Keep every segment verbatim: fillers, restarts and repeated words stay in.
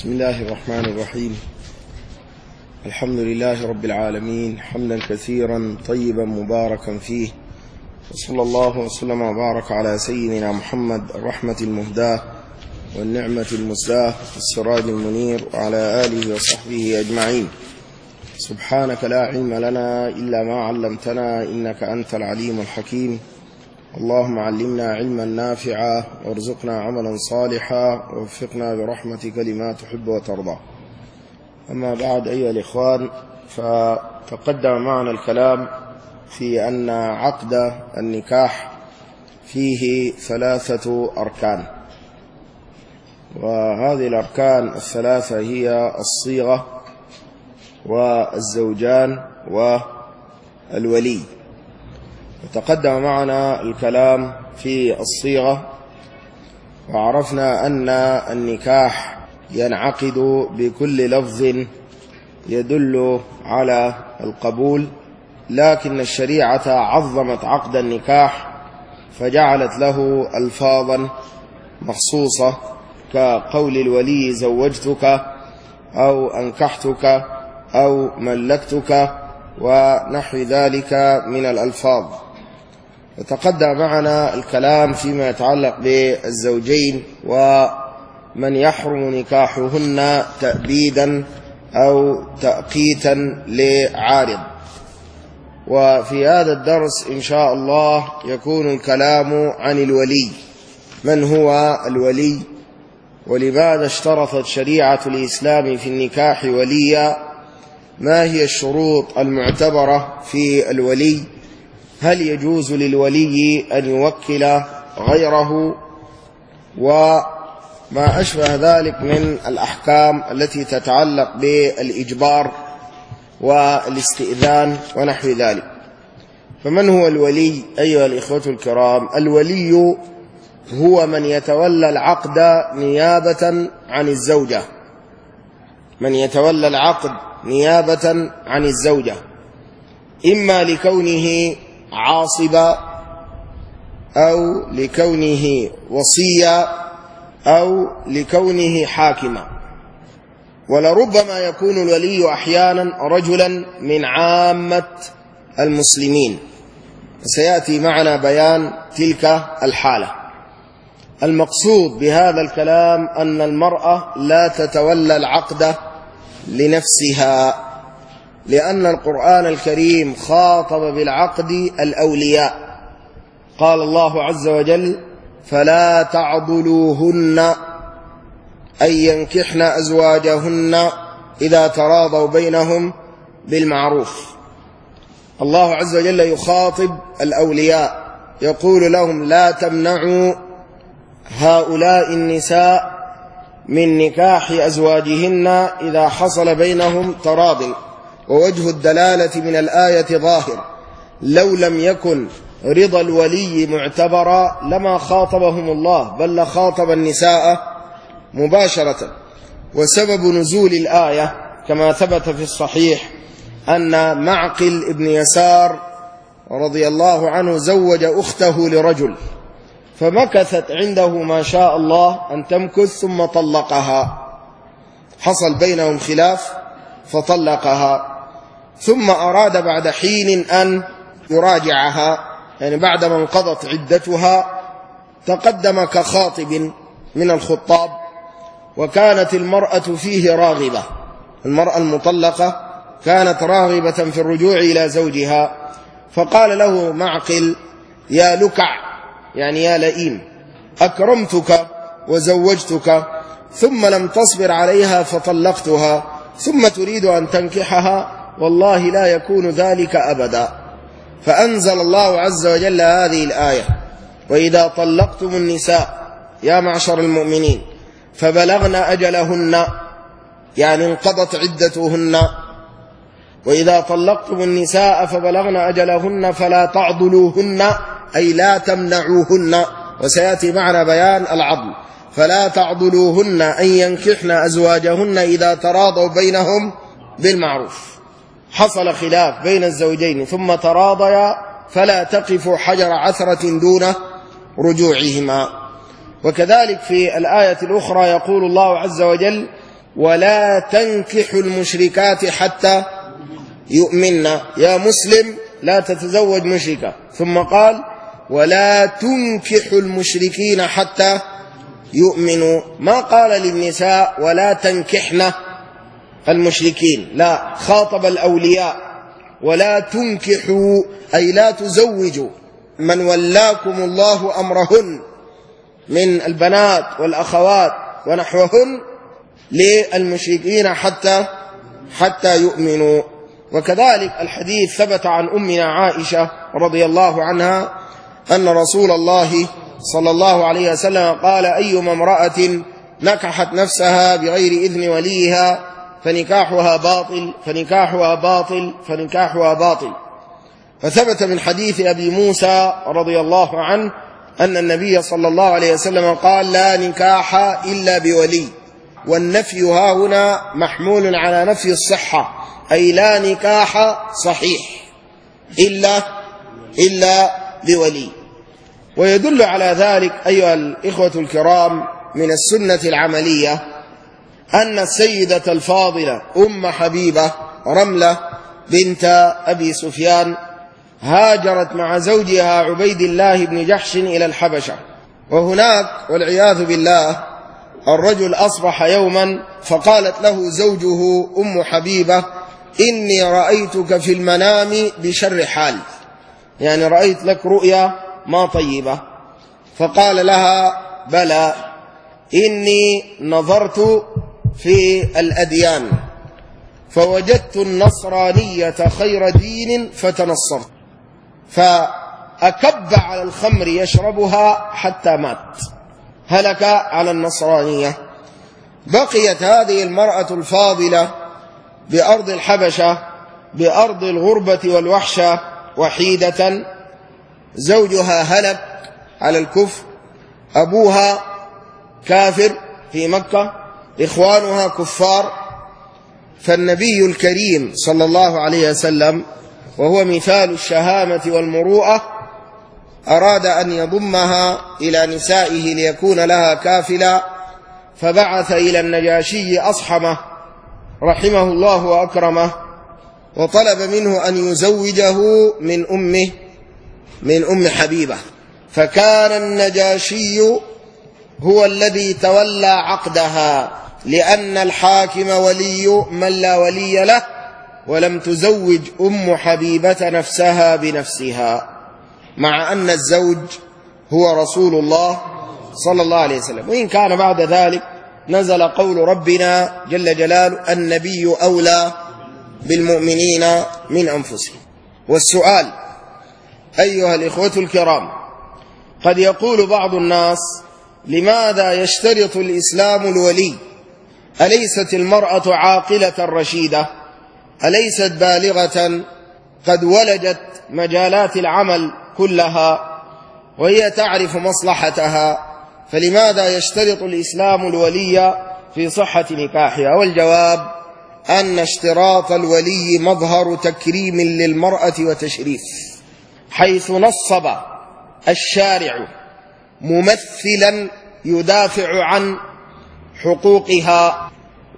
بسم الله الرحمن الرحيم. الحمد لله رب العالمين حمدا كثيرا طيبا مباركا فيه، وصلى الله وسلم وبارك على سيدنا محمد الرحمة المهداة والنعمة المسداة السراج المنير وعلى آله وصحبه أجمعين. سبحانك لا علم لنا إلا ما علمتنا إنك أنت العليم الحكيم. اللهم علمنا علما نافعا وارزقنا عملا صالحا ووفقنا برحمتك لما تحب وترضى. أما بعد أيها الإخوان، فتقدم معنا الكلام في أن عقد النكاح فيه ثلاثة أركان، وهذه الأركان الثلاثة هي الصيغة والزوجان والولي. وتقدم معنا الكلام في الصيغة، وعرفنا أن النكاح ينعقد بكل لفظ يدل على القبول، لكن الشريعة عظمت عقد النكاح فجعلت له ألفاظا مخصوصة، كقول الولي زوجتك أو أنكحتك أو ملكتك ونحو ذلك من الألفاظ. وتقدم معنا الكلام فيما يتعلق بالزوجين ومن يحرم نكاحهن تأبيدا أو تأقيتا لعارض. وفي هذا الدرس إن شاء الله يكون الكلام عن الولي. من هو الولي؟ ولماذا اشترطت شريعة الإسلام في النكاح وليا؟ ما هي الشروط المعتبرة في الولي؟ هل يجوز للولي أن يوكل غيره؟ وما أشبه ذلك من الأحكام التي تتعلق بالإجبار والاستئذان ونحو ذلك. فمن هو الولي أيها الإخوة الكرام؟ الولي هو من يتولى العقد نيابة عن الزوجة، من يتولى العقد نيابة عن الزوجة، إما لكونه عاصبا أو لكونه وصيا أو لكونه حاكما. ولربما يكون الولي أحيانا رجلا من عامة المسلمين، سيأتي معنا بيان تلك الحالة. المقصود بهذا الكلام أن المرأة لا تتولى العقد لنفسها، لأن القرآن الكريم خاطب بالعقد الأولياء. قال الله عز وجل: فلا تعضلوهن أن ينكحن أزواجهن إذا تراضوا بينهم بالمعروف. الله عز وجل يخاطب الأولياء يقول لهم: لا تمنعوا هؤلاء النساء من نكاح أزواجهن إذا حصل بينهم تراض. ووجه الدلالة من الآية ظاهر، لو لم يكن رضا الولي معتبرا لما خاطبهم الله، بل لخاطب النساء مباشرة. وسبب نزول الآية كما ثبت في الصحيح أن معقل ابن يسار رضي الله عنه زوج أخته لرجل، فمكثت عنده ما شاء الله أن تمكث ثم طلقها، حصل بينهم خلاف فطلقها، ثم أراد بعد حين أن يراجعها، يعني بعدما انقضت عدتها تقدم كخاطب من الخطاب، وكانت المرأة فيه راغبة، المرأة المطلقة كانت راغبة في الرجوع إلى زوجها، فقال له معقل: يا لكع، يعني يا لئيم، أكرمتك وزوجتك ثم لم تصبر عليها فطلقتها، ثم تريد أن تنكحها، والله لا يكون ذلك أبدا. فأنزل الله عز وجل هذه الآية: وإذا طلقتم النساء يا معشر المؤمنين فبلغن أجلهن، يعني انقضت عدتهن، وإذا طلقتم النساء فبلغن أجلهن فلا تعضلوهن، أي لا تمنعوهن، وسيأتي معنا بيان العضل. فلا تعضلوهن أن ينكحن أزواجهن إذا تراضوا بينهم بالمعروف. حصل خلاف بين الزوجين ثم تراضيا فلا تقفوا حجر عثرة دون رجوعهما. وكذلك في الآية الأخرى يقول الله عز وجل: ولا تنكحوا المشركات حتى يؤمن. يا مسلم لا تتزوج مشركة. ثم قال ولا تنكحوا المشركين حتى يؤمنوا. ما قال للنساء ولا تنكحن المشركين، لا، خاطب الأولياء. ولا تنكحوا أي لا تزوجوا من ولاكم الله أمرهن من البنات والأخوات ونحوهن للمشركين حتى حتى يؤمنوا. وكذلك الحديث ثبت عن أمنا عائشة رضي الله عنها أن رسول الله صلى الله عليه وسلم قال أيما امرأة نكحت نفسها بغير إذن وليها فنكاحها باطل فنكاحها باطل فنكاحها باطل. فثبت من حديث أبي موسى رضي الله عنه أن النبي صلى الله عليه وسلم قال لا نكاح إلا بولي. والنفي ها هنا محمول على نفي الصحة، أي لا نكاح صحيح إلا إلا بولي. ويدل على ذلك أيها الإخوة الكرام من السنة العملية أن السيدة الفاضلة أم حبيبة رملة بنت أبي سفيان هاجرت مع زوجها عبيد الله بن جحش إلى الحبشة. وهناك والعياذ بالله الرجل أصبح يوما فقالت له زوجه أم حبيبة إني رأيتك في المنام بشر حال، يعني رأيت لك رؤيا ما طيبة. فقال لها بلى إني نظرت في الأديان فوجدت النصرانية خير دين فتنصرت، فأكب على الخمر يشربها حتى مات، هلك على النصرانية. بقيت هذه المرأة الفاضلة بأرض الحبشة بأرض الغربة والوحشة وحيدة، زوجها هلك على الكفر، أبوها كافر في مكة، إخوانها كفار. فالنبي الكريم صلى الله عليه وسلم وهو مثال الشهامة والمروءة أراد أن يضمها إلى نسائه ليكون لها كافلا، فبعث إلى النجاشي أصحمه رحمه الله وأكرمه وطلب منه أن يزوجه من أمه من أم حبيبة. فكان النجاشي هو الذي تولى عقدها، لأن الحاكم ولي من لا ولي له، ولم تزوج أم حبيبة نفسها بنفسها، مع أن الزوج هو رسول الله صلى الله عليه وسلم. وإن كان بعد ذلك نزل قول ربنا جل جلاله النبي أولى بالمؤمنين من أنفسهم. والسؤال أيها الإخوة الكرام، قد يقول بعض الناس لماذا يشترط الإسلام الولي؟ أليست المرأة عاقلة رشيدة؟ أليست بالغة قد ولجت مجالات العمل كلها وهي تعرف مصلحتها؟ فلماذا يشترط الإسلام الولي في صحة نكاحها؟ والجواب أن اشتراط الولي مظهر تكريم للمرأة وتشريف، حيث نصب الشارع ممثلا يدافع عن حقوقها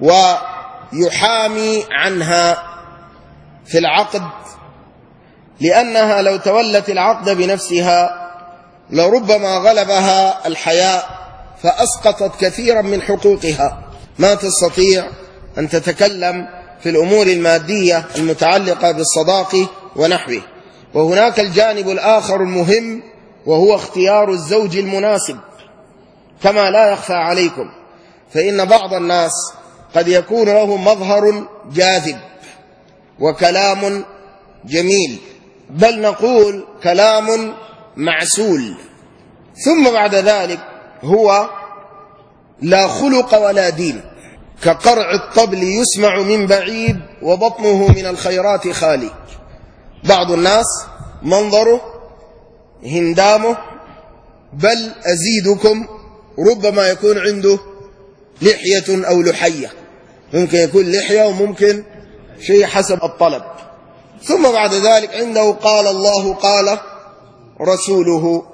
ويحامي عنها في العقد، لأنها لو تولت العقد بنفسها لربما غلبها الحياء فأسقطت كثيرا من حقوقها، ما تستطيع أن تتكلم في الأمور المادية المتعلقة بالصداق ونحوه. وهناك الجانب الآخر المهم وهو اختيار الزوج المناسب، كما لا يخفى عليكم فإن بعض الناس قد يكون له مظهر جاذب وكلام جميل، بل نقول كلام معسول، ثم بعد ذلك هو لا خلق ولا دين، كقرع الطبل يسمع من بعيد وبطنه من الخيرات خالي. بعض الناس منظره هندامه، بل أزيدكم ربما يكون عنده لحية أو لحية، ممكن يكون لحية وممكن شيء حسب الطلب، ثم بعد ذلك عنده قال الله قال رسوله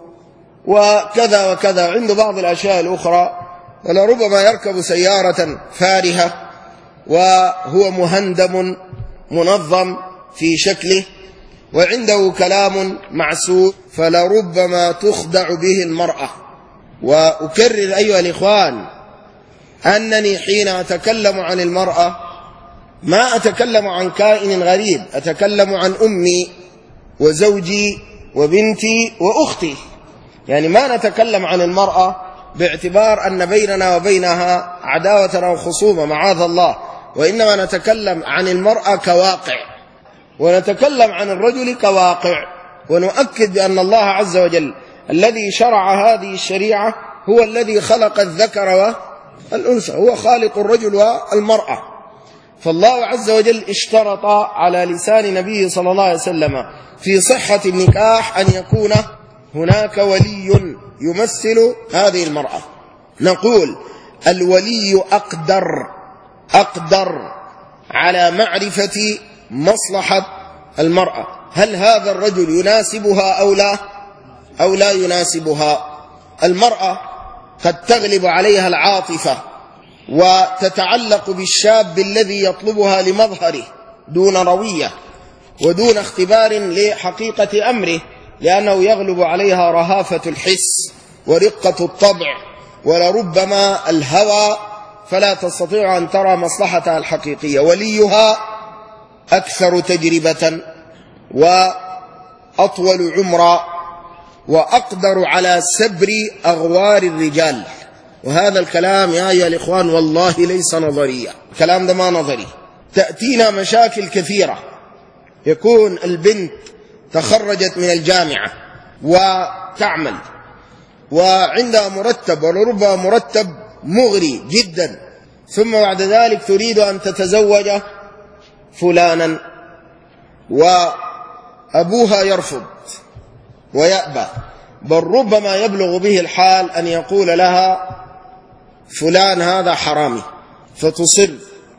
وكذا وكذا، عنده بعض الأشياء الأخرى، ولربما يركب سيارة فارهة وهو مهندم منظم في شكله، وعنده كلام معسول، فلربما تخدع به المرأة. وأكرر أيها الإخوان أنني حين أتكلم عن المرأة ما أتكلم عن كائن غريب، أتكلم عن أمي وزوجي وبنتي وأختي. يعني ما نتكلم عن المرأة باعتبار أن بيننا وبينها عداوة أو خصومة، معاذ الله، وإنما نتكلم عن المرأة كواقع، ونتكلم عن الرجل كواقع، ونؤكد بأن الله عز وجل الذي شرع هذه الشريعة هو الذي خلق الذكر والأنثى، هو خالق الرجل والمرأة. فالله عز وجل اشترط على لسان نبيه صلى الله عليه وسلم في صحة النكاح أن يكون هناك ولي يمثل هذه المرأة. نقول الولي أقدر أقدر على معرفة مصلحة المرأة، هل هذا الرجل يناسبها أو لا أو لا يناسبها. المرأة قد تغلب عليها العاطفة وتتعلق بالشاب الذي يطلبها لمظهره دون روية ودون اختبار لحقيقة أمره، لأنه يغلب عليها رهافة الحس ورقة الطبع ولربما الهوى، فلا تستطيع أن ترى مصلحتها الحقيقية. وليها أكثر تجربة وأطول عمرا وأقدر على سبر أغوار الرجال. وهذا الكلام يا أيها الإخوان والله ليس نظريا، الكلام ده ما نظري. تأتينا مشاكل كثيرة، يكون البنت تخرجت من الجامعة وتعمل وعندها مرتب ولربما مرتب مغري جدا، ثم بعد ذلك تريد أن تتزوج فلانا وأبوها يرفض ويأبى، بل ربما يبلغ به الحال أن يقول لها فلان هذا حرامي، فتصر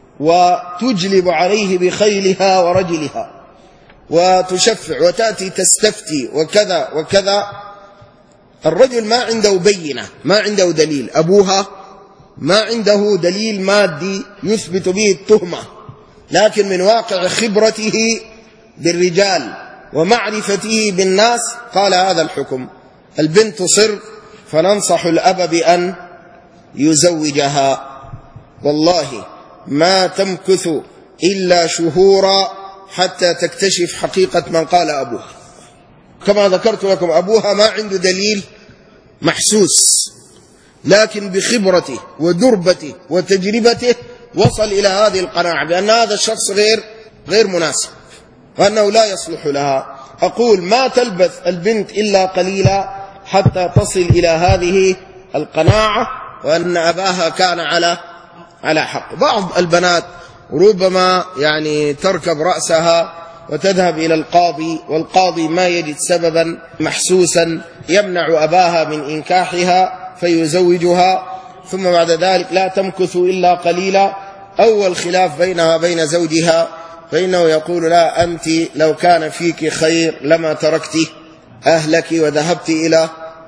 وتجلب عليه بخيلها ورجلها وتشفع وتأتي تستفتي وكذا وكذا. الرجل ما عنده بينة، ما عنده دليل، أبوها ما عنده دليل مادي يثبت به التهمة، لكن من واقع خبرته بالرجال ومعرفته بالناس قال هذا الحكم. البنت تصر، فننصح الأب بأن يزوجها. والله ما تمكث إلا شهورا حتى تكتشف حقيقة من قال أبوها. كما ذكرت لكم أبوها ما عنده دليل محسوس، لكن بخبرته ودربته وتجربته وصل إلى هذه القناعة بأن هذا الشخص غير غير مناسب وأنه لا يصلح لها. أقول ما تلبث البنت إلا قليلا حتى تصل إلى هذه القناعة وأن أباها كان على على حق. بعض البنات ربما يعني تركب رأسها وتذهب إلى القاضي، والقاضي ما يجد سببا محسوسا يمنع أباها من إنكاحها فيزوجها، ثم بعد ذلك لا تمكث إلا قليلا أول خلاف بينها وبين زوجها، فإنه يقول لا أنت لو كان فيك خير لما تركت أهلك وذهبت إلى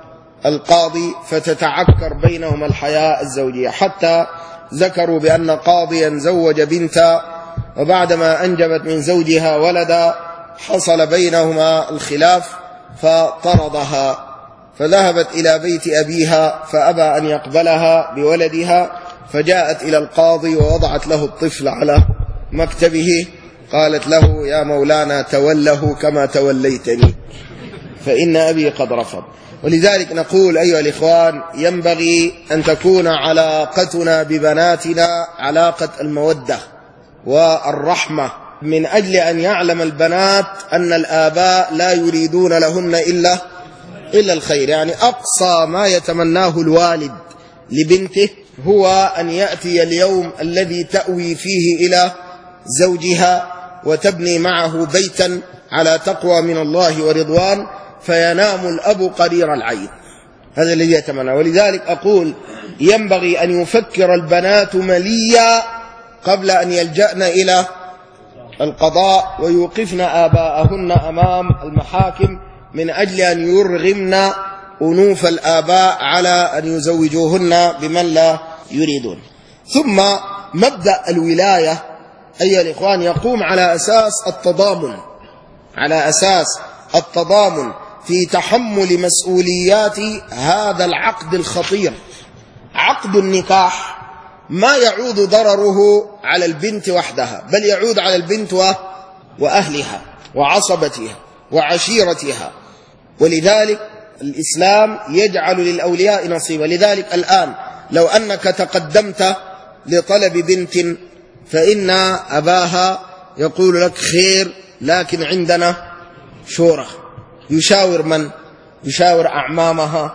القاضي، فتتعكر بينهما الحياة الزوجية. حتى ذكروا بأن قاضيا زوج بنتا وبعدما أنجبت من زوجها ولدا حصل بينهما الخلاف فطردها، فذهبت إلى بيت أبيها فأبى أن يقبلها بولدها، فجاءت إلى القاضي ووضعت له الطفل على مكتبه، قالت له يا مولانا توله كما توليتني فإن أبي قد رفض. ولذلك نقول أيها الإخوان ينبغي أن تكون علاقتنا ببناتنا علاقة المودة والرحمة، من أجل أن يعلم البنات أن الآباء لا يريدون لهن إلا إلا الخير. يعني أقصى ما يتمناه الوالد لبنته هو أن يأتي اليوم الذي تأوي فيه إلى زوجها وتبني معه بيتا على تقوى من الله ورضوان، فينام الأب قرير العين، هذا الذي يتمنى. ولذلك أقول ينبغي أن يفكر البنات مليا قبل أن يلجأن إلى القضاء ويوقفن آباءهن أمام المحاكم من أجل أن يرغمن أنوف الآباء على أن يزوجوهن بمن لا يريدون. ثم مبدأ الولاية أيها الإخوان يقوم على أساس التضامن، على أساس التضامن في تحمل مسؤوليات هذا العقد الخطير. عقد النكاح ما يعود ضرره على البنت وحدها، بل يعود على البنت وأهلها وعصبتها وعشيرتها، ولذلك الإسلام يجعل للأولياء نصيبا. لذلك الآن لو أنك تقدمت لطلب بنت فإن أباها يقول لك خير، لكن عندنا شورى. يشاور من؟ يشاور أعمامها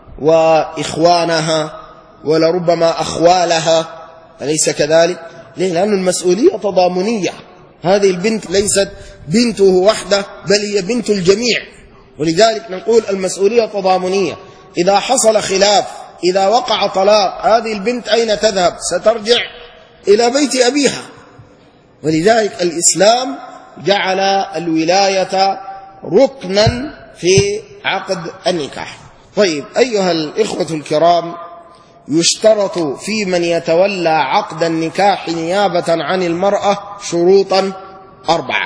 وإخوانها ولربما أخوالها، أليس كذلك؟ ليه؟ لأن المسؤولية تضامنية. هذه البنت ليست بنته وحده، بل هي بنت الجميع، ولذلك نقول المسؤولية تضامنية. إذا حصل خلاف، إذا وقع طلاق، هذه البنت أين تذهب؟ سترجع إلى بيت أبيها. ولذلك الإسلام جعل الولاية ركنا في عقد النكاح. طيب أيها الإخوة الكرام، يشترط في من يتولى عقد النكاح نيابة عن المرأة شروطا أربعة.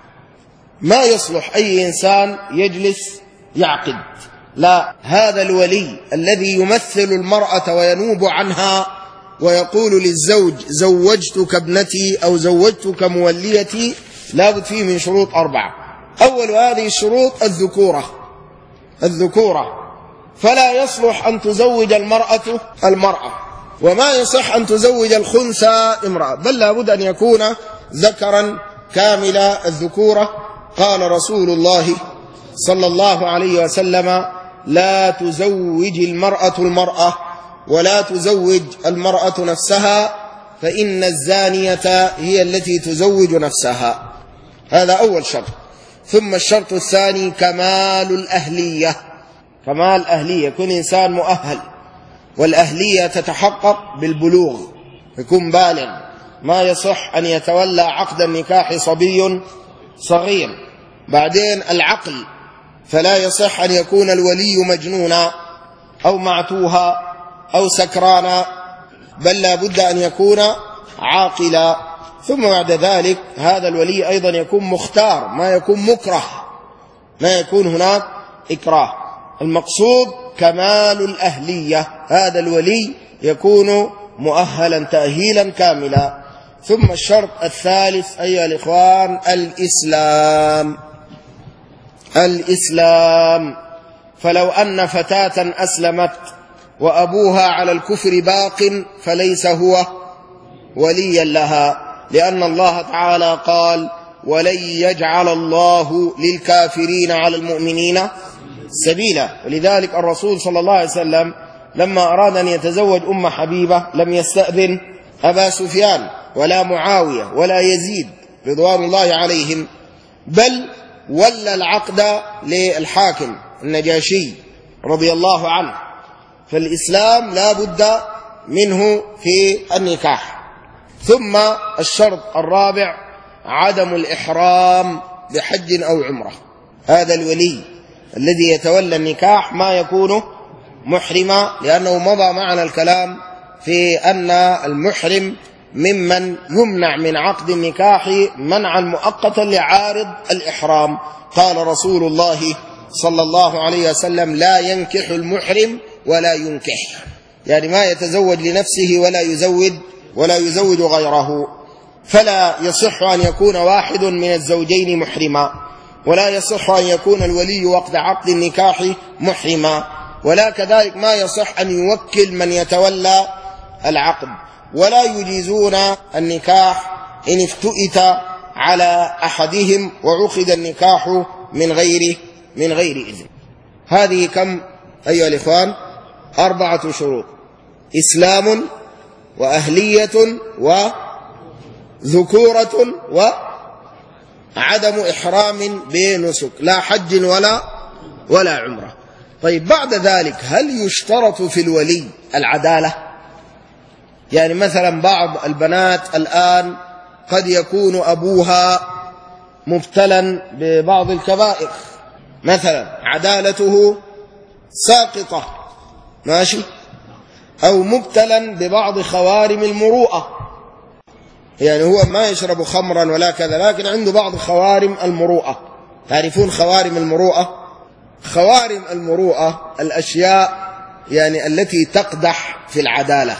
ما يصلح أي إنسان يجلس يعقد، لا، هذا الولي الذي يمثل المرأة وينوب عنها ويقول للزوج زوجتك ابنتي أو زوجتك موليتي، لابد فيه من شروط أربعة. أول هذه الشروط الذكورة. الذكورة فلا يصلح أن تزوج المرأة المرأة، وما يصح أن تزوج الخنثى امرأة، بل لابد أن يكون ذكرا كامل الذكورة. قال رسول الله صلى الله عليه وسلم: لا تزوج المرأة المرأة ولا تزوج المرأة نفسها، فإن الزانية هي التي تزوج نفسها. هذا أول شرط. ثم الشرط الثاني كمال الأهلية. كمال أهلية، يكون إنسان مؤهل، والأهلية تتحقق بالبلوغ، يكون بالغ. ما يصح أن يتولى عقد النكاح صبي صغير. بعدين العقل، فلا يصح أن يكون الولي مجنونا أو معتوها أو سكرانا، بل لا بد أن يكون عاقلا. ثم بعد ذلك هذا الولي أيضا يكون مختار، ما يكون مكره، ما يكون هناك إكراه. المقصود كمال الأهلية، هذا الولي يكون مؤهلا تأهيلا كاملا. ثم الشرط الثالث أيها الإخوان الإسلام. الإسلام، فلو أن فتاة أسلمت وأبوها على الكفر باق فليس هو وليا لها، لأن الله تعالى قال: ولن يجعل الله للكافرين على المؤمنين سبيلا. ولذلك الرسول صلى الله عليه وسلم لما أراد أن يتزوج أم حبيبة لم يستأذن أبا سفيان ولا معاوية ولا يزيد رضوان الله عليهم، بل ولى العقد للحاكم النجاشي رضي الله عنه. فالإسلام لا بد منه في النكاح. ثم الشرط الرابع عدم الإحرام بحج أو عمرة. هذا الولي الذي يتولى النكاح ما يكون محرما، لأنه مضى معنا الكلام في أن المحرم ممن يمنع من عقد النكاح منعا مؤقتا لعارض الإحرام. قال رسول الله صلى الله عليه وسلم: لا ينكح المحرم ولا ينكح، يعني ما يتزوج لنفسه ولا يزوج ولا يزوج غيره. فلا يصح أن يكون واحد من الزوجين محرما، ولا يصح أن يكون الولي وقت عقد النكاح محرما، ولا كذلك ما يصح أن يوكل من يتولى العقد. ولا يجيزون النكاح إن افتئت على أحدهم وعقد النكاح من غير من غير إذن. هذه كم أيها الإخوان؟ أربعة شروط: إسلام وأهلية وذكورة وعدم إحرام بنسك، لا حج ولا ولا عمرة. طيب بعد ذلك هل يشترط في الولي العدالة؟ يعني مثلا بعض البنات الآن قد يكون أبوها مبتلا ببعض الكبائر، مثلا عدالته ساقطة، ماشي، أو مبتلا ببعض خوارم المروءة، يعني هو ما يشرب خمرا ولا كذا، لكن عنده بعض خوارم المروءة. تعرفون خوارم المروءة؟ خوارم المروءة الأشياء يعني التي تقدح في العدالة.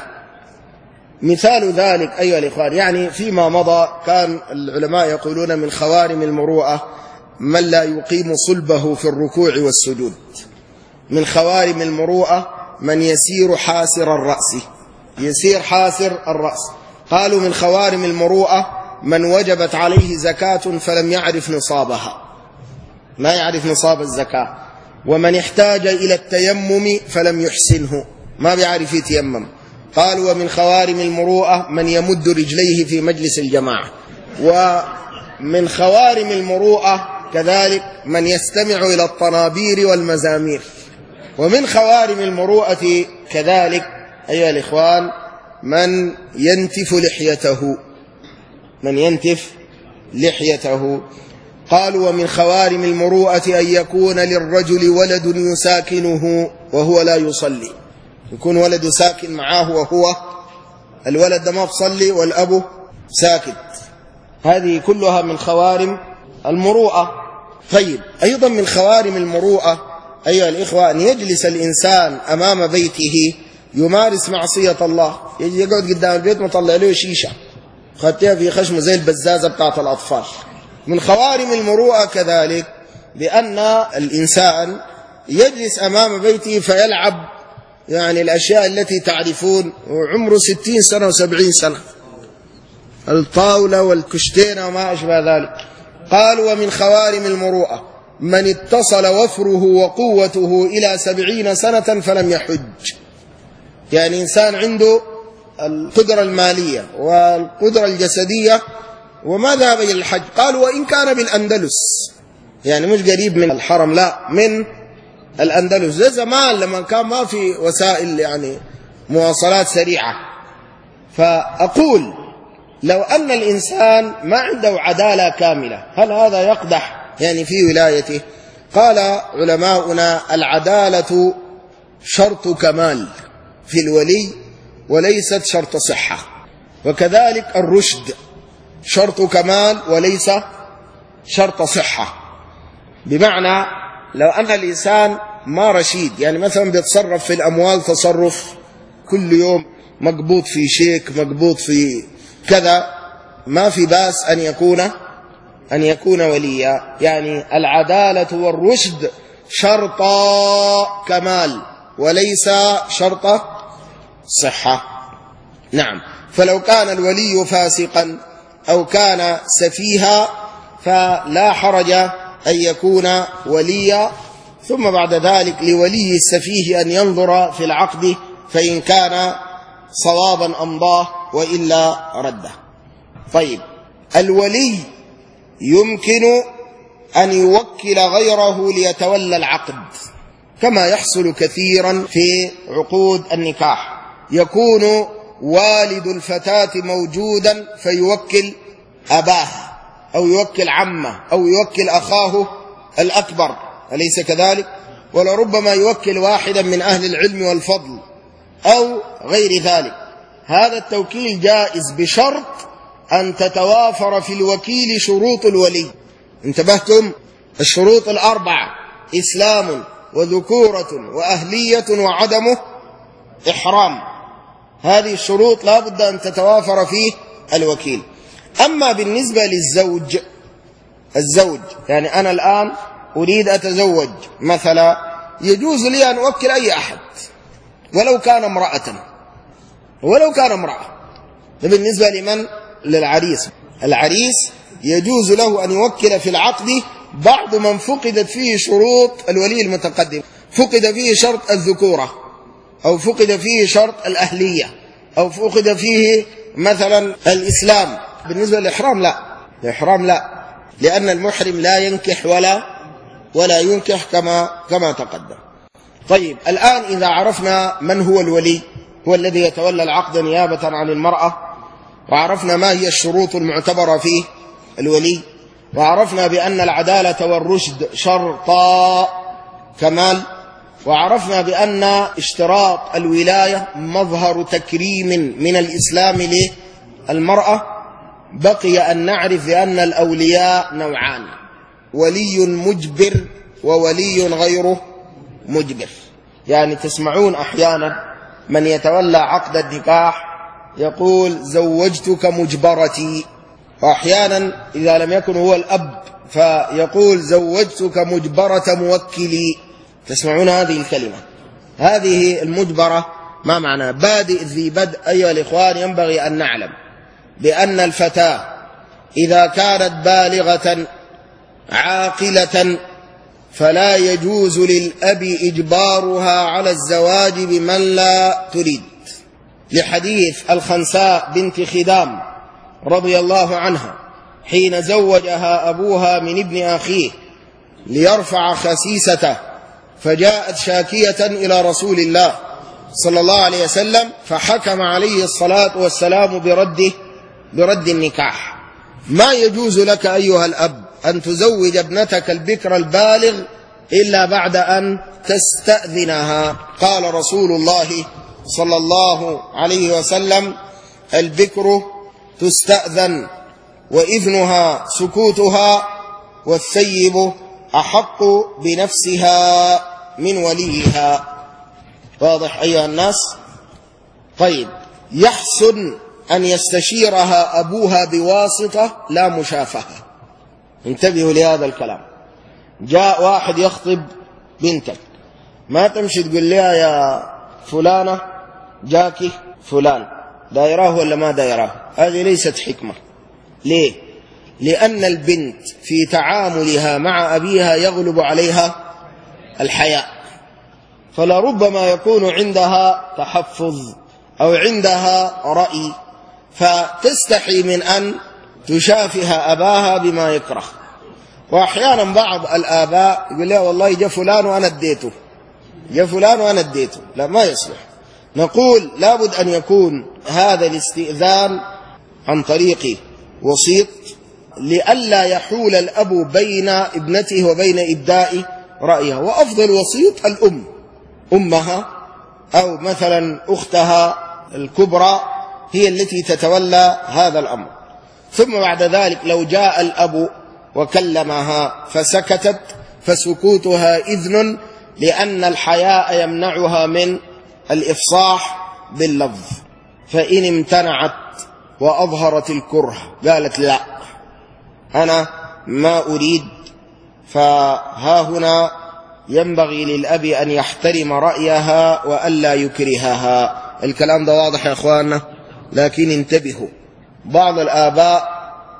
مثال ذلك أيها الإخوان، يعني فيما مضى كان العلماء يقولون من خوارم المروءة من لا يقيم صلبه في الركوع والسجود. من خوارم المروءة من يسير حاسر الرأس، يسير حاسر الرأس. قالوا من خوارم المروءة من وجبت عليه زكاة فلم يعرف نصابها، ما يعرف نصاب الزكاة. ومن احتاج إلى التيمم فلم يحسنه، ما بيعرف يتيمم. قالوا ومن خوارم المروءة من يمد رجليه في مجلس الجماعة. ومن خوارم المروءة كذلك من يستمع إلى الطنابير والمزامير. ومن خوارم المروءة كذلك أيها الإخوان من ينتف لحيته، من ينتف لحيته. قالوا ومن خوارم المروءة أن يكون للرجل ولد يساكنه وهو لا يصلي، يكون ولد ساكن معاه وهو الولد ما بصلي والأب ساكت. هذه كلها من خوارم المروءة. طيب أيضا من خوارم المروءة أيها الإخوة أن يجلس الإنسان أمام بيته يمارس معصية الله، يجي يقعد قدام البيت مطلع له شيشة خدتها في خشمه زي البزازة بتاعت الأطفال. من خوارم المروءة كذلك بأن الإنسان يجلس أمام بيته فيلعب يعني الأشياء التي تعرفون، وعمره ستين سنة وسبعين سنة، الطاولة والكشتين وما أشبه ذلك. قالوا ومن خوارم المروءة من اتصل وفره وقوته إلى سبعين سنة فلم يحج. يعني إنسان عنده القدرة المالية والقدرة الجسدية وما ذهب إلى الحج. قالوا وإن كان بالأندلس، يعني مش قريب من الحرم، لا من الأندلس. زي زمان لما كان ما في وسائل يعني مواصلات سريعة. فأقول لو أن الإنسان ما عنده عدالة كاملة هل هذا يقدح يعني في ولايته؟ قال علماؤنا العدالة شرط كمال في الولي وليست شرط صحة، وكذلك الرشد شرط كمال وليس شرط صحة. بمعنى لو أن الإنسان ما رشيد، يعني مثلا بيتصرف في الأموال تصرف كل يوم مقبوض في شيك مقبوض في كذا، ما في باس أن يكون أن يكون وليا. يعني العدالة والرشد شرط كمال وليس شرط صحة. نعم، فلو كان الولي فاسقا أو كان سفيها فلا حرج أن يكون وليا، ثم بعد ذلك لولي السفيه أن ينظر في العقد فإن كان صوابا أمضاه وإلا رده. طيب الولي يمكن أن يوكل غيره ليتولى العقد، كما يحصل كثيرا في عقود النكاح. يكون والد الفتاة موجودا فيوكل أباه أو يوكل عمه أو يوكل أخاه الأكبر، أليس كذلك؟ ولربما يوكل واحدا من أهل العلم والفضل أو غير ذلك. هذا التوكيل جائز بشرط أن تتوافر في الوكيل شروط الولي. انتبهتم؟ الشروط الأربعة: إسلام وذكورة وأهلية وعدم إحرام. هذه الشروط لا بد أن تتوافر فيه الوكيل. أما بالنسبة للزوج، الزوج يعني أنا الآن أريد أتزوج مثلا، يجوز لي أن أوكل أي أحد ولو كان امرأة، ولو كان امرأة. بالنسبة لمن؟ للعريس. العريس يجوز له أن يوكل في العقد بعض من فقدت فيه شروط الولي المتقدم، فقد فيه شرط الذكورة أو فقد فيه شرط الأهلية أو فقد فيه مثلا الإسلام. بالنسبة للإحرام لا، الإحرام لا، لأن المحرم لا ينكح ولا ولا ينكح كما كما تقدم. طيب الآن إذا عرفنا من هو الولي، هو الذي يتولى العقد نيابة عن المرأة، وعرفنا ما هي الشروط المعتبرة فيه الولي، وعرفنا بأن العدالة والرشد شرطا كمال، وعرفنا بأن اشتراط الولاية مظهر تكريم من الإسلام للمرأة، بقي أن نعرف بأن الأولياء نوعان: ولي مجبر وولي غيره مجبر. يعني تسمعون أحيانا من يتولى عقد النكاح يقول زوجتك مجبرتي، وأحيانا إذا لم يكن هو الأب فيقول زوجتك مجبرة موكلي. تسمعون هذه الكلمة. هذه المجبرة ما معنى؟ بادئ ذي بدء. أيها الإخوان، ينبغي أن نعلم بأن الفتاة إذا كانت بالغة عاقلة فلا يجوز للأب إجبارها على الزواج بمن لا تريد، لحديث الخنساء بنت خدام رضي الله عنها حين زوجها أبوها من ابن أخيه ليرفع خسيسته، فجاءت شاكية إلى رسول الله صلى الله عليه وسلم فحكم عليه الصلاة والسلام برده برد النكاح. ما يجوز لك أيها الأب أن تزوج ابنتك البكر البالغ إلا بعد أن تستأذنها. قال رسول الله صلى الله عليه وسلم: البكر تستأذن وإذنها سكوتها، والثيب أحق بنفسها من وليها. واضح أيها الناس؟ طيب، يحسن أن يستشيرها أبوها بواسطة لا مشافهة. انتبهوا لهذا الكلام. جاء واحد يخطب بنتك، ما تمشي تقول لها يا فلانة جاكي فلان، دايراه ولا ما دايراه. هذه ليست حكمة. ليه؟ لأن البنت في تعاملها مع أبيها يغلب عليها الحياء، فلربما يكون عندها تحفظ أو عندها رأي، فتستحي من أن تشافه أباها بما يكره. وأحيانا بعض الآباء يقول لها والله جاء فلان وأنا اديته، جاء فلان وأنا اديته. لا، ما يصلح. نقول لابد أن يكون هذا الاستئذان عن طريق وسيط، لئلا يحول الأب بين ابنته وبين إبداء رأيها. وأفضل وسيط الأم، أمها أو مثلا أختها الكبرى هي التي تتولى هذا الأمر. ثم بعد ذلك لو جاء الأب وكلمها فسكتت فسكوتها إذن، لأن الحياء يمنعها من الإفصاح باللفظ. فإن امتنعت وأظهرت الكره قالت لا أنا ما أريد، فها هنا ينبغي للأب أن يحترم رأيها وألا يكرهها. الكلام ده واضح يا أخواننا؟ لكن انتبهوا، بعض الآباء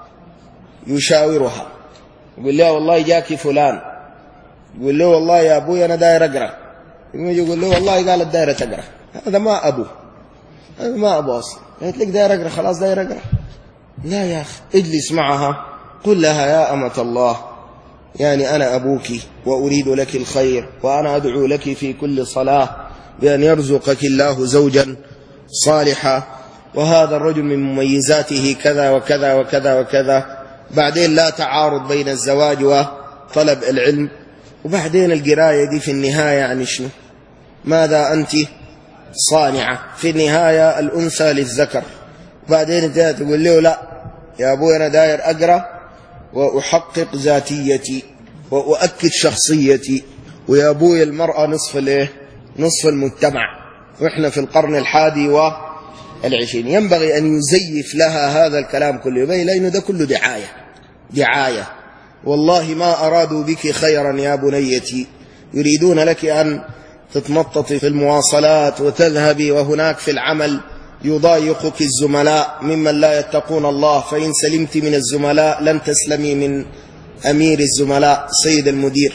يشاورها، يقول لها والله جاكي فلان، يقول له والله يا أبوي أنا داير أقرأ، يقول له والله قالت دايرة تقرأ. هذا ما أبو، هذا ما أبو أصلا. قالت لك داير أقرأ، خلاص داير أقرأ. لا يا أخي، اجلس معها قل لها يا أمة الله، يعني أنا أبوك وأريد لك الخير، وأنا أدعو لك في كل صلاة بأن يرزقك الله زوجا صالحا، وهذا الرجل من مميزاته كذا وكذا وكذا وكذا. بعدين لا تعارض بين الزواج وطلب العلم. وبعدين القراية دي في النهاية يعني شنو؟ ماذا أنت صانعة؟ في النهاية الأنثى للذكر. بعدين تقول له لا يا أبوي أنا داير أقرأ وأحقق ذاتيتي وأؤكد شخصيتي، ويا أبوي المرأة نصف الايه؟ نصف المجتمع، وإحنا في القرن الحادي والعشرين. ينبغي أن يزيف لها هذا الكلام كله، لأنه ده كله دعاية دعاية. والله ما أرادوا بك خيرا يا بنيتي، يريدون لك أن تتنططي في المواصلات وتذهبي، وهناك في العمل يضايقك الزملاء ممن لا يتقون الله، فإن سلمت من الزملاء لن تسلمي من أمير الزملاء سيد المدير،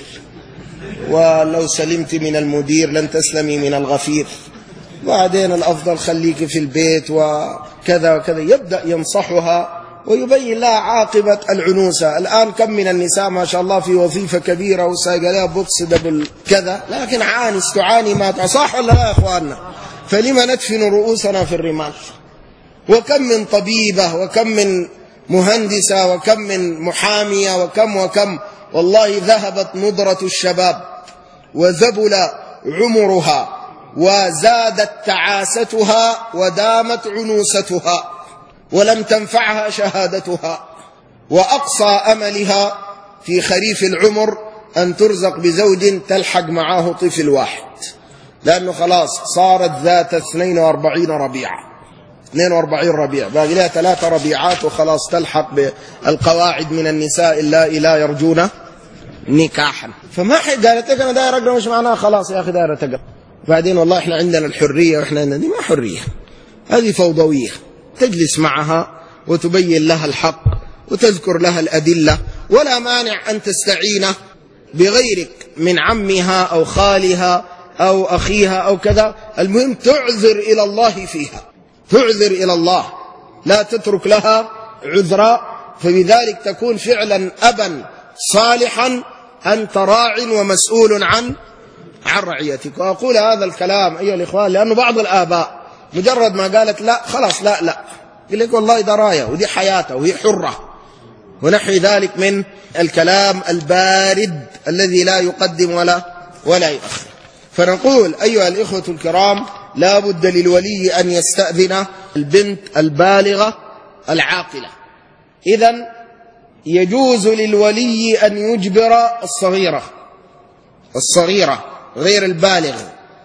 ولو سلمت من المدير لن تسلمي من الغفير. بعدين الأفضل خليك في البيت وكذا وكذا. يبدأ ينصحها ويبين لها عاقبة العنوسة. الآن كم من النساء ما شاء الله في وظيفة كبيرة وسايقة لها بوكس دبل كذا، لكن عانس تعاني ما صح ولا لا يا أخواننا؟ فلما ندفن رؤوسنا في الرمال؟ وكم من طبيبة وكم من مهندسة وكم من محامية وكم وكم، والله ذهبت نضرة الشباب وذبل عمرها وزادت تعاستها ودامت عنوستها. ولم تنفعها شهادتها، وأقصى أملها في خريف العمر أن ترزق بزوج تلحق معه طفل واحد، لأنه خلاص صارت ذات اثنين وأربعين ربيعة، اثنين وأربعين ربيع، باقي لها ثلاثة ربيعات وخلاص تلحق بالقواعد من النساء اللائي لا يرجون نكاحا. فما حد قالت لك أنا داير أقرأ، مش معناها خلاص يا أخي داير تقرأ، بعدين والله إحنا عندنا الحرية وإحنا عندنا دي، ما حرية، هذه فوضوية. تجلس معها وتبين لها الحق وتذكر لها الأدلة، ولا مانع أن تستعين بغيرك من عمها أو خالها أو أخيها أو كذا، المهم تعذر إلى الله فيها، تعذر إلى الله، لا تترك لها عذرا، فبذلك تكون فعلا أبا صالحا أنت راع ومسؤول عن عن رعيتك. وأقول هذا الكلام أيها الإخوان لأنه بعض الآباء مجرد ما قالت لا خلاص لا لا، يقول لك والله دراية ودي حياته وهي حرة ونحو ذلك من الكلام البارد الذي لا يقدم ولا ولا يؤخر. فنقول أيها الإخوة الكرام لا بد للولي أن يستأذن البنت البالغة العاقلة. إذن يجوز للولي أن يجبر الصغيرة الصغيرة غير البالغ،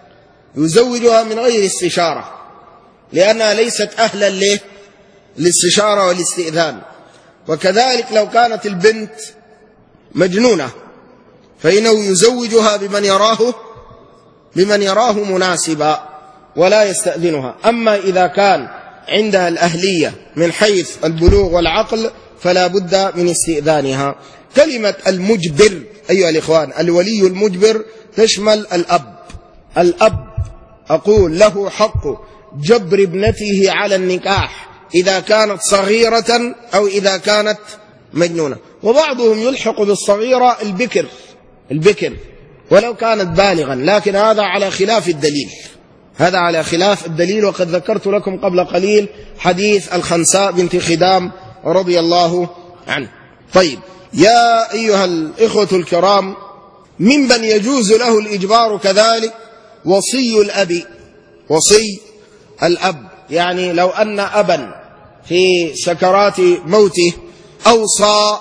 يزوجها من غير استشارة، لأنها ليست أهلا له للاستشارة والاستئذان. وكذلك لو كانت البنت مجنونة فإنه يزوجها بمن يراه بمن يراه مناسبا ولا يستأذنها. أما إذا كان عندها الأهلية من حيث البلوغ والعقل فلا بد من استئذانها. كلمة المجبر أيها الإخوان، الولي المجبر تشمل الأب. الأب أقول له حق جبر ابنته على النكاح إذا كانت صغيرة أو إذا كانت مجنونة، وبعضهم يلحق بالصغيرة البكر البكر ولو كانت بالغا، لكن هذا على خلاف الدليل، هذا على خلاف الدليل. وقد ذكرت لكم قبل قليل حديث الخنساء بنت خدام رضي الله عنه. طيب يا أيها الإخوة الكرام، ممن يجوز له الإجبار كذلك وصي الأب. وصي الأب يعني لو أن أبا في سكرات موته أوصى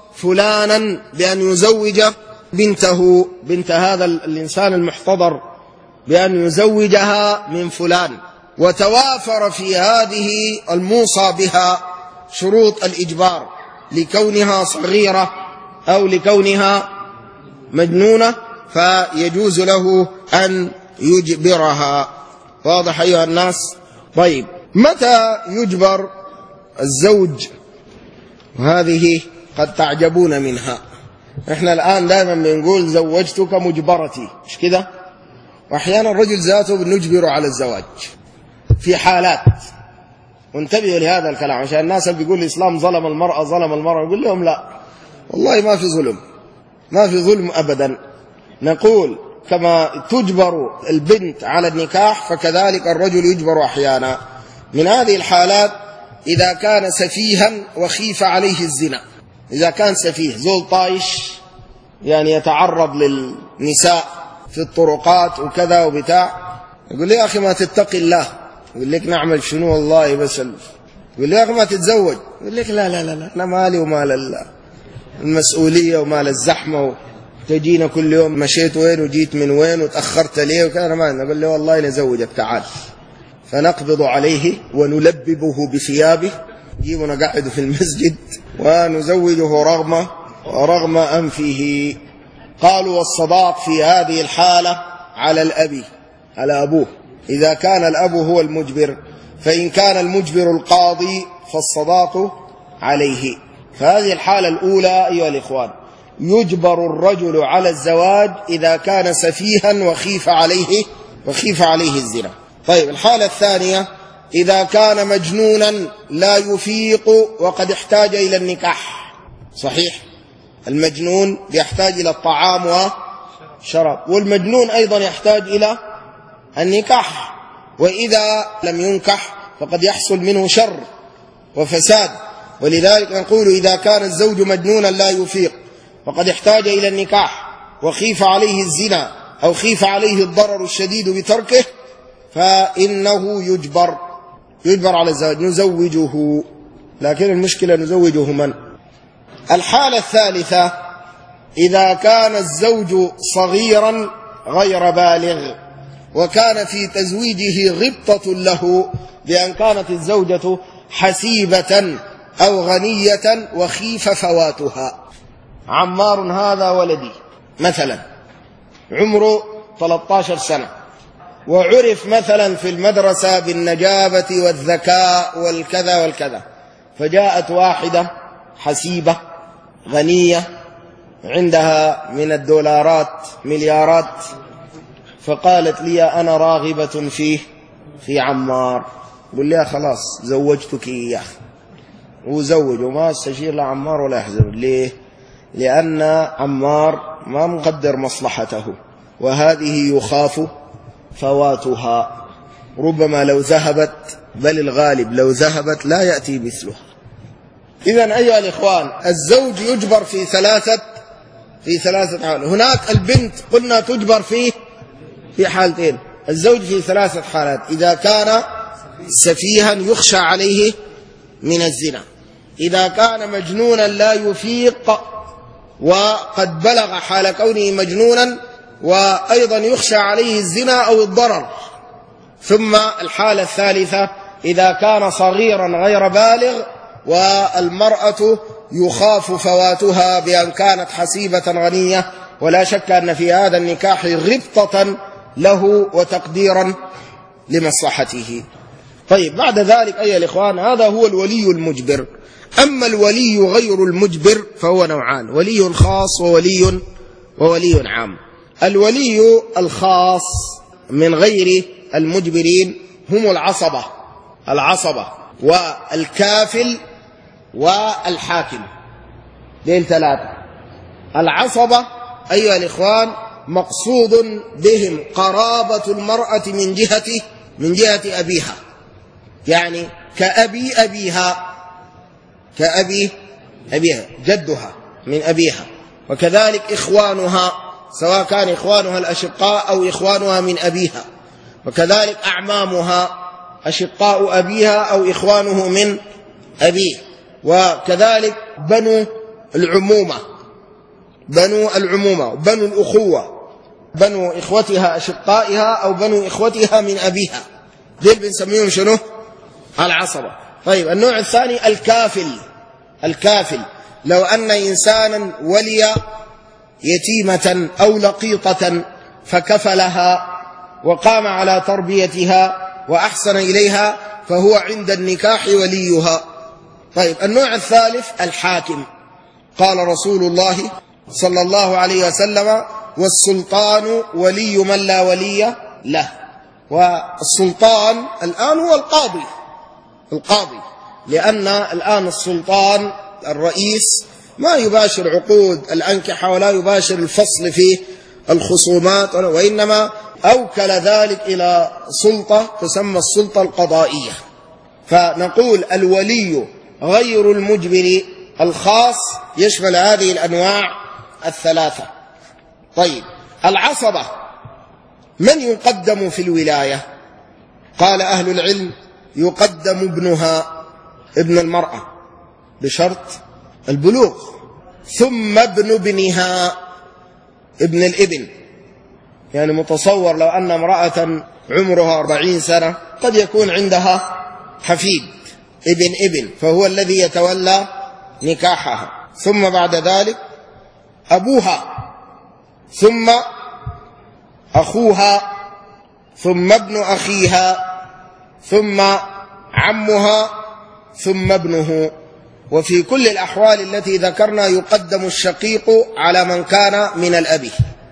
فلانا بأن يزوج بنته، بنت هذا الإنسان المحتضر، بأن يزوجها من فلان، وتوافر في هذه الموصى بها شروط الإجبار لكونها صغيرة أو لكونها مجنونة، فيجوز له أن يجبرها. واضح أيها الناس؟ طيب متى يجبر الزوج؟ وهذه قد تعجبون منها. احنا الآن دائما بنقول زوجتك مجبرتي، مش كده؟ وأحيانا الرجل ذاته بنجبره على الزواج في حالات. وانتبهوا لهذا الكلام عشان الناس اللي بيقول الإسلام ظلم المرأة ظلم المرأة، نقول لهم لا والله ما في ظلم، ما في ظلم أبدا. نقول كما تجبر البنت على النكاح فكذلك الرجل يجبر أحيانا. من هذه الحالات إذا كان سفيها وخيف عليه الزنا، إذا كان سفيه زول طايش يعني يتعرض للنساء في الطرقات وكذا وبتاع، يقول لي يا أخي ما تتقي الله، يقول لك نعمل شنو والله بس ال... يقول لي يا أخي ما تتزوج، يقول لك لا لا لا لا أنا مالي ومال المسؤولية ومال الزحمة، تجينا كل يوم مشيت وين وجيت من وين وتأخرت ليه وكذا، أنا ما نقول له والله نزوجك تعال، فنقبض عليه ونلببه بثيابه، نجيبه نقعده في المسجد ونزوجه رغم رغم أنفه. قالوا والصداق في هذه الحالة على الأب، على أبوه إذا كان الأب هو المجبر، فإن كان المجبر القاضي فالصداق عليه. فهذه الحالة الأولى أيها الإخوان يجبر الرجل على الزواج إذا كان سفيها وخيف عليه وخيف عليه الزنا. طيب الحالة الثانية إذا كان مجنونا لا يفيق وقد احتاج إلى النكاح. صحيح المجنون يحتاج إلى الطعام وشراب، والمجنون أيضا يحتاج إلى النكاح، وإذا لم ينكح فقد يحصل منه شر وفساد. ولذلك نقول إذا كان الزوج مجنونا لا يفيق وقد احتاج إلى النكاح وخيف عليه الزنا أو خيف عليه الضرر الشديد بتركه فإنه يجبر يجبر على الزواج، نزوجه لكن المشكلة نزوجه من؟ الحالة الثالثة إذا كان الزوج صغيرا غير بالغ وكان في تزويجه غبطة له بأن كانت الزوجة حسيبة أو غنية وخيف فواتها. عمار هذا ولدي مثلا عمره ثلاثة عشر سنة، وعرف مثلا في المدرسة بالنجابة والذكاء والكذا والكذا، فجاءت واحدة حسيبة غنية عندها من الدولارات مليارات، فقالت لي أنا راغبة فيه في عمار. قل لي خلاص زوجتك إياه، وزوج وما استشير لعمار ولا يحزن. ليه؟ لأن عمار ما مقدر مصلحته، وهذه يخاف فواتها، ربما لو ذهبت، بل الغالب لو ذهبت لا يأتي مثله. إذن أيها الإخوان، الزوج يجبر في ثلاثة في ثلاثة حالات. هناك البنت قلنا تجبر فيه في حالتين، الزوج في ثلاثة حالات: إذا كان سفيها يخشى عليه من الزنا، إذا كان مجنونا لا يفيق وقد بلغ حال كونه مجنونا وأيضا يخشى عليه الزنا أو الضرر، ثم الحالة الثالثة إذا كان صغيرا غير بالغ والمرأة يخاف فواتها بأن كانت حسيبة غنية، ولا شك أن في هذا النكاح غبطة له وتقديرا لمصلحته. طيب، بعد ذلك أيها الإخوان، هذا هو الولي المجبر. أما الولي غير المجبر فهو نوعان: ولي خاص وولي وولي عام. الولي الخاص من غير المجبرين هم العصبة العصبة والكافل والحاكم، دين ثلاثة. العصبة أيها الإخوان مقصود بهم قرابة المرأة من جهة من جهة أبيها، يعني كأبي أبيها كأبي أبيها جدها من أبيها، وكذلك إخوانها سواء كان إخوانها الأشقاء أو إخوانها من أبيها، وكذلك أعمامها أشقاء أبيها أو إخوانه من أبيه، وكذلك بنو العمومة بنو العمومة بنو الأخوة، بنو إخوتها أشقائها أو بنو إخوتها من أبيها، دول بنسميهم شنو؟ العصبة. طيب، النوع الثاني الكافل. الكافل لو أن إنسانا ولي يتيمة أو لقيطة فكفلها وقام على تربيتها وأحسن إليها فهو عند النكاح وليها. طيب، النوع الثالث الحاكم. قال رسول الله صلى الله عليه وسلم: والسلطان ولي من لا ولي له. والسلطان الآن هو القاضي القاضي لأن الآن السلطان الرئيس ما يباشر عقود الأنكحة ولا يباشر الفصل في الخصومات، وإنما أوكل ذلك إلى سلطة تسمى السلطة القضائية. فنقول الولي غير المجبر الخاص يشمل هذه الأنواع الثلاثة. طيب، العصبة من يقدم في الولاية؟ قال أهل العلم: يقدم ابنها، ابن المرأة بشرط البلوغ، ثم ابن ابنها، ابن الابن. يعني متصور لو أن امرأة عمرها أربعين سنة قد يكون عندها حفيد ابن ابن، فهو الذي يتولى نكاحها، ثم بعد ذلك أبوها، ثم أخوها، ثم ابن أخيها، ثم عمها، ثم ابنه. وفي كل الأحوال التي ذكرنا يقدم الشقيق على من كان من الأب.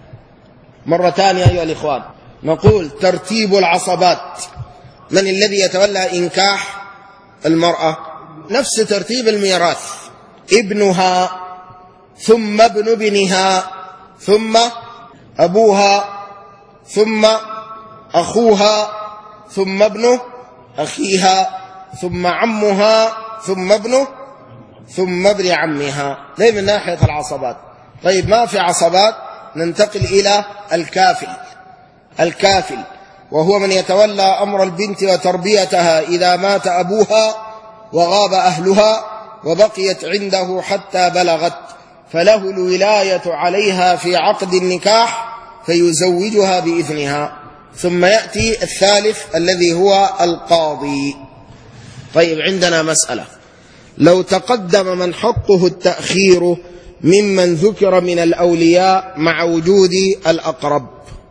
مرة ثانية أيها الإخوان، نقول ترتيب العصبات: من الذي يتولى إنكاح المرأة؟ نفس ترتيب الميراث: ابنها، ثم ابن ابنها، ثم أبوها، ثم أخوها، ثم ابن أخيها، ثم عمها، ثم ابنه، ثم ابن عمها. ليه؟ من ناحية العصبات. طيب، ما في عصبات، ننتقل إلى الكافل. الكافل وهو من يتولى أمر البنت وتربيتها إذا مات أبوها وغاب أهلها وبقيت عنده حتى بلغت، فله الولاية عليها في عقد النكاح فيزوجها بإذنها. ثم يأتي الثالث الذي هو القاضي. طيب، عندنا مسألة: لو تقدم من حقه التأخير ممن ذكر من الأولياء مع وجود الأقرب.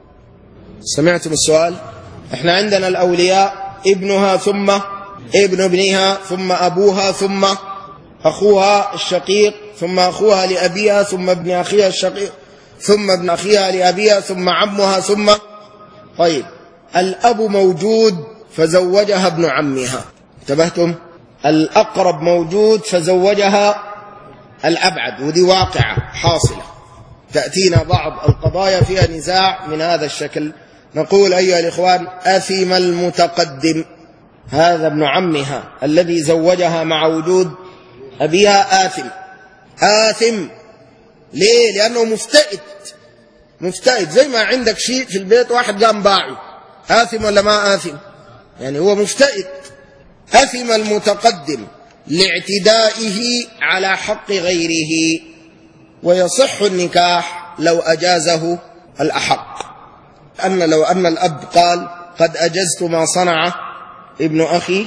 سمعتم السؤال؟ احنا عندنا الأولياء ابنها ثم ابن ابنها ثم أبوها ثم أخوها الشقيق ثم أخوها لأبيها ثم ابن أخيها الشقيق ثم ابن أخيها لأبيها ثم عمها ثم. طيب، الأب موجود فزوجها ابن عمها، انتبهتم؟ الأقرب موجود فزوجها الأبعد، ودي واقعة حاصلة تأتينا بعض القضايا فيها نزاع من هذا الشكل. نقول أيها الإخوان: أثم المتقدم، هذا ابن عمها الذي زوجها مع وجود أبيها آثم. آثم ليه؟ لأنه مفتئت مفتئت زي ما عندك شيء في البيت واحد قام باعه، آثم ولا ما آثم؟ يعني هو مفتئت. أثم المتقدم لاعتدائه على حق غيره، ويصح النكاح لو أجازه الأحق. أن لو أن الأب قال: قد أجزت ما صنع ابن أخي،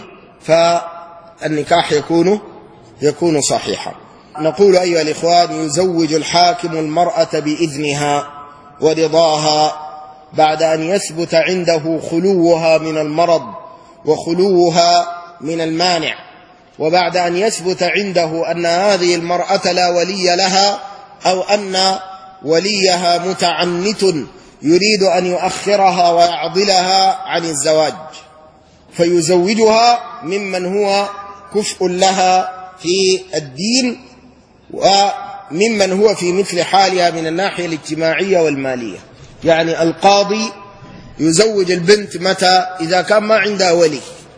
فالنكاح يكون يكون صحيحا. نقول أيها الإخوان: يزوج الحاكم المرأة بإذنها ورضاها بعد أن يثبت عنده خلوها من المرض وخلوها من المانع، وبعد أن يثبت عنده أن هذه المرأة لا ولي لها، أو أن وليها متعنت يريد أن يؤخرها ويعضلها عن الزواج، فيزوجها ممن هو كفء لها في الدين وممن هو في مثل حالها من الناحية الاجتماعية والمالية. يعني القاضي يزوج البنت متى؟ إذا كان ما عندها ولي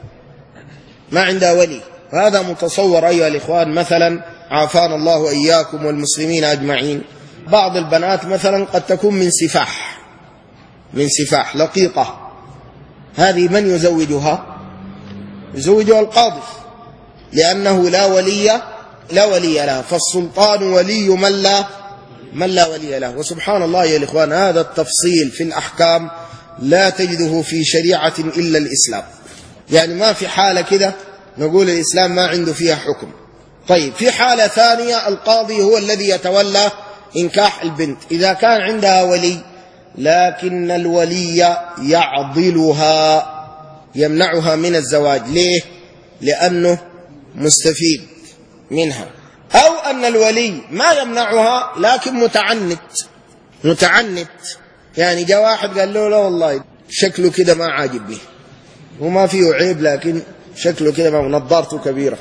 ما عندها ولي وهذا متصور أيها الإخوان. مثلا عافانا الله وإياكم والمسلمين أجمعين، بعض البنات مثلا قد تكون من سفاح من سفاح لقيطة، هذه من يزوجها؟ يزوجها القاضي، لأنه لا ولي لا ولي له، فالسلطان ولي من لا من لا ولي له. وسبحان الله يا الإخوان، هذا التفصيل في الأحكام لا تجده في شريعة إلا الإسلام. يعني ما في حالة كده نقول الإسلام ما عنده فيها حكم. طيب، في حالة ثانية القاضي هو الذي يتولى إنكاح البنت إذا كان عندها ولي، لكن الولي يعضلها يمنعها من الزواج. ليه؟ لأنه مستفيد منها. أو أن الولي ما يمنعها لكن متعنت متعنت يعني جاء واحد قال له: لا والله شكله كده ما عاجب به، وما فيه عيب لكن شكله كده ما نظارته كبيرة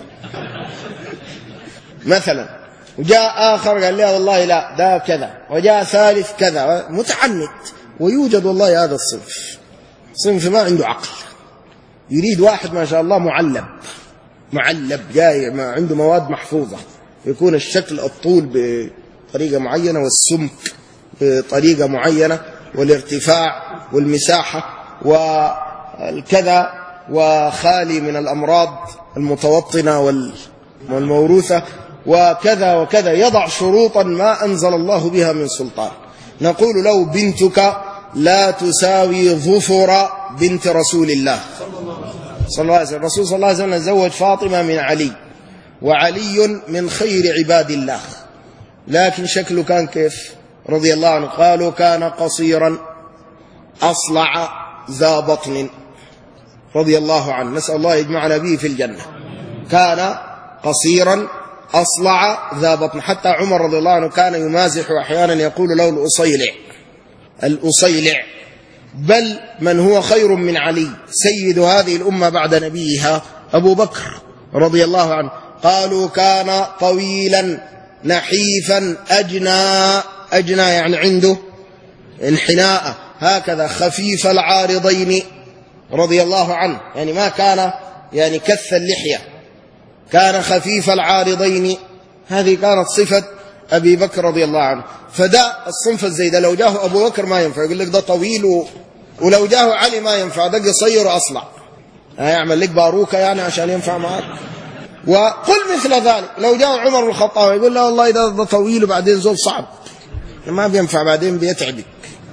مثلا. وجاء آخر قال له: والله لا ده كذا، وجاء ثالث كذا، متعنت. ويوجد والله هذا الصنف صنف ما عنده عقل، يريد واحد ما شاء الله معلب معلب جاي ما عنده مواد محفوظة، يكون الشكل الطول بطريقة معينة والسمك بطريقة معينة والارتفاع والمساحة والكذا، وخالي من الأمراض المتوطنة والموروثة وكذا وكذا، يضع شروطا ما أنزل الله بها من سلطان. نقول له: بنتك لا تساوي ظفر بنت رسول الله صلى الله عليه وسلم. الرسول صلى الله عليه وسلم زوج فاطمة من علي، وعلي من خير عباد الله، لكن شكله كان كيف رضي الله عنه؟ قالوا: كان قصيرا أصلع ذا بطن رضي الله عنه، نسأل الله يجمعنا به في الجنة. كان قصيرا أصلع ذا بطن، حتى عمر رضي الله عنه كان يمازح أحيانا يقول له الأصيلع الأصيلع. بل من هو خير من علي سيد هذه الأمة بعد نبيها أبو بكر رضي الله عنه، قالوا: كان طويلا نحيفا أجنى أجنى يعني عنده انحناء هكذا، خفيف العارضين رضي الله عنه، يعني ما كان يعني كث اللحية، كان خفيف العارضين. هذه كانت صفة أبي بكر رضي الله عنه. فده الصنف الزيدة لو جاه أبو بكر ما ينفع، يقول لك ده طويل و... ولو جاه علي ما ينفع، ده قصير وأصلع، هيعمل لك باروكة يعني عشان ينفع معك. وقل مثل ذلك. لو جاء عمر بن الخطاب يقول لا والله ده طويل وبعدين زول صعب، ما بينفع بعدين بيتعبك،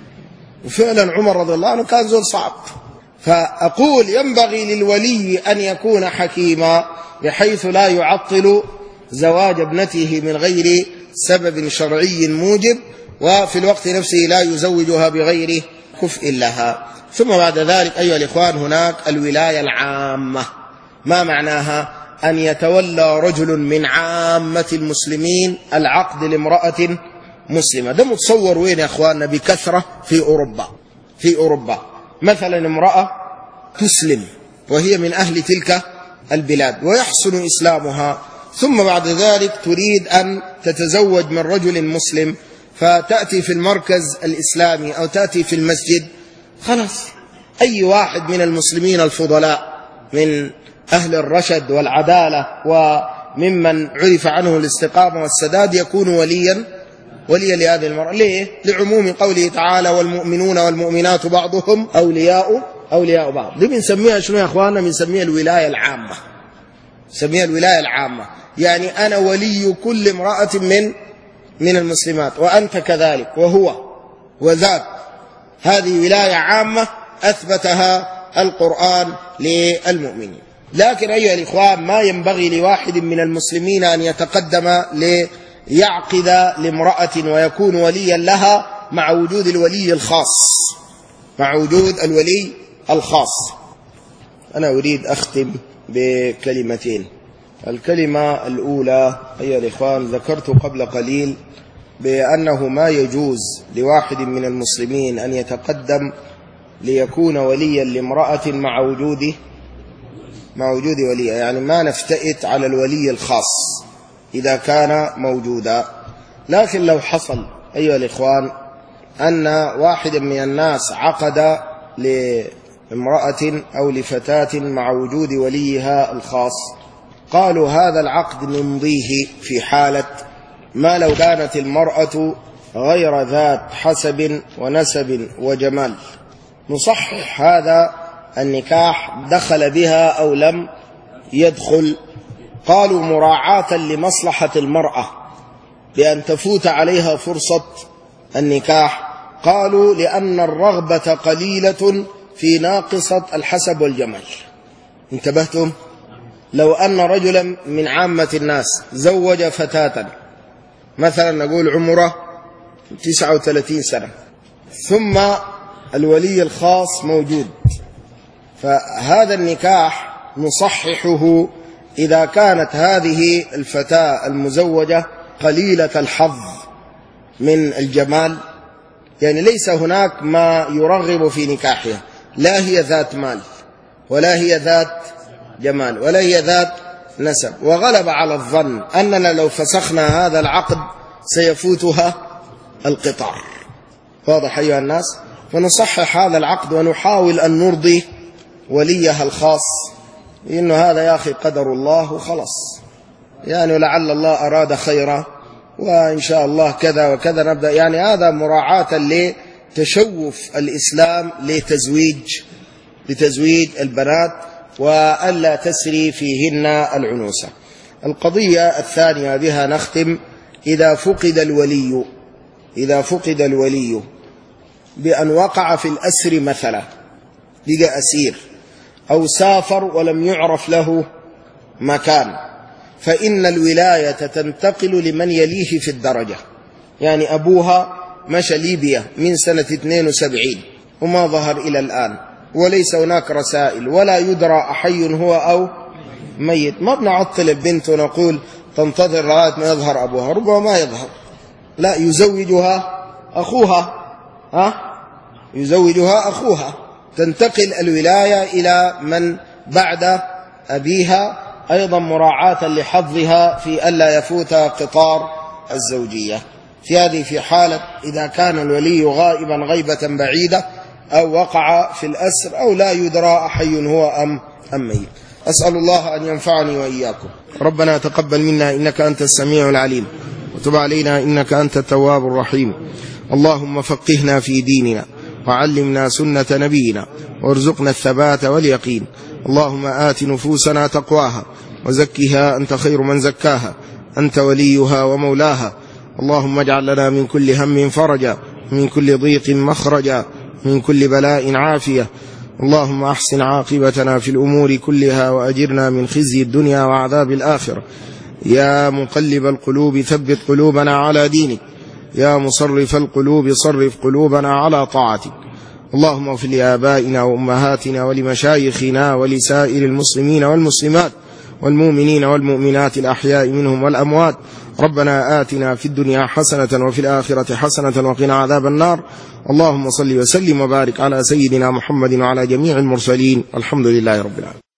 وفعلا عمر رضي الله عنه كان زول صعب. فأقول ينبغي للولي أن يكون حكيما بحيث لا يعطل زواج ابنته من غير سبب شرعي موجب، وفي الوقت نفسه لا يزوجها بغير كفء لها. ثم بعد ذلك أيها الإخوان هناك الولاية العامة. ما معناها؟ أن يتولى رجل من عامة المسلمين العقد لامرأة مسلمة. ده متصور وين يا أخواننا؟ بكثرة في أوروبا. في أوروبا مثلا امرأة تسلم وهي من أهل تلك البلاد ويحسن إسلامها، ثم بعد ذلك تريد أن تتزوج من رجل مسلم، فتأتي في المركز الإسلامي أو تأتي في المسجد، خلاص أي واحد من المسلمين الفضلاء من أهل الرشد والعدالة وممن عرف عنه الاستقامة والسداد يكون وليا وليا لهذه المرأة. ليه؟ لعموم قوله تعالى والمؤمنون والمؤمنات بعضهم أولياء أولياء بعض. دي بنسميها شنو يا أخواننا؟ بنسميها الولاية العامة. بنسميها الولاية العامة، يعني أنا ولي كل امرأة من من المسلمات وأنت كذلك وهو وذاك. هذه ولاية عامة أثبتها القرآن للمؤمنين. لكن أيها الإخوان ما ينبغي لواحد من المسلمين أن يتقدم ليعقد لامرأة ويكون وليا لها مع وجود الولي الخاص، مع وجود الولي الخاص. أنا أريد أختم بكلمتين. الكلمة الأولى أيها الإخوان، ذكرت قبل قليل بأنه ما يجوز لواحد من المسلمين أن يتقدم ليكون وليا لامرأة مع وجود مع وجود ولي، يعني ما نفتئت على الولي الخاص إذا كان موجودا. لكن لو حصل أيها الإخوان أن واحد من الناس عقد لامرأة أو لفتاة مع وجود وليها الخاص، قالوا هذا العقد نمضيه في حالة ما لو كانت المرأة غير ذات حسب ونسب وجمال، نصحح هذا النكاح دخل بها أو لم يدخل. قالوا مراعاة لمصلحة المرأة بأن تفوت عليها فرصة النكاح. قالوا لأن الرغبة قليلة في ناقصة الحسب والجمال. انتبهتم؟ لو أن رجلا من عامة الناس زوج فتاة مثلا نقول عمره تسعة وثلاثين سنة، ثم الولي الخاص موجود، فهذا النكاح نصححه إذا كانت هذه الفتاة المزوجة قليلة الحظ من الجمال، يعني ليس هناك ما يرغب في نكاحها، لا هي ذات مال ولا هي ذات جمال ولا هي ذات نسب، وغلب على الظن أننا لو فسخنا هذا العقد سيفوتها القطار. واضح أيها الناس؟ فنصحح هذا العقد ونحاول أن نرضي وليها الخاص، إنه هذا يا أخي قدر الله وخلص، يعني لعل الله أراد خيرا وإن شاء الله كذا وكذا نبدأ، يعني هذا مراعاة لتشوف الإسلام لتزويج لتزويج البنات وألا تسري فيهن العنوسة. القضية الثانية بها نختم، إذا فقد الولي إذا فقد الولي بأن وقع في الأسر مثلا، بقى أسير أو سافر ولم يعرف له مكان، فإن الولاية تنتقل لمن يليه في الدرجة. يعني أبوها مشى ليبيا من سنة اثنين وسبعين وما ظهر إلى الآن، وليس هناك رسائل ولا يدرى أحي هو أو ميت. ما بنعطل البنت ونقول تنتظر لغاية ما يظهر أبوها، ربما ما يظهر، لا يزوجها أخوها ها يزوجها أخوها تنتقل الولاية إلى من بعد أبيها، أيضا مراعاة لحظها في ألا يفوت قطار الزوجية. في هذه في حالة إذا كان الولي غائبا غيبة بعيدة أو وقع في الأسر أو لا يدرى أحي هو أم أم ميت. أسأل الله أن ينفعني وإياكم. ربنا تقبل منا إنك أنت السميع العليم، وتب علينا إنك أنت التواب الرحيم. اللهم فقهنا في ديننا وعلمنا سنة نبينا وارزقنا الثبات واليقين. اللهم آت نفوسنا تقواها وزكها أنت خير من زكاها، أنت وليها ومولاها. اللهم اجعل لنا من كل هم فرجا، من كل ضيق مخرجا، من كل بلاء عافية. اللهم أحسن عاقبتنا في الأمور كلها، وأجرنا من خزي الدنيا وعذاب الآخرة. يا مقلب القلوب ثبت قلوبنا على دينك، يا مصرف القلوب صرف قلوبنا على طاعتك. اللهم اغفر لآبائنا وأمهاتنا ولمشايخنا ولسائر المسلمين والمسلمات والمؤمنين والمؤمنات الأحياء منهم والأموات. ربنا آتنا في الدنيا حسنة وفي الآخرة حسنة وقنا عذاب النار. اللهم صل وسلم وبارك على سيدنا محمد وعلى جميع المرسلين. الحمد لله رب العالمين.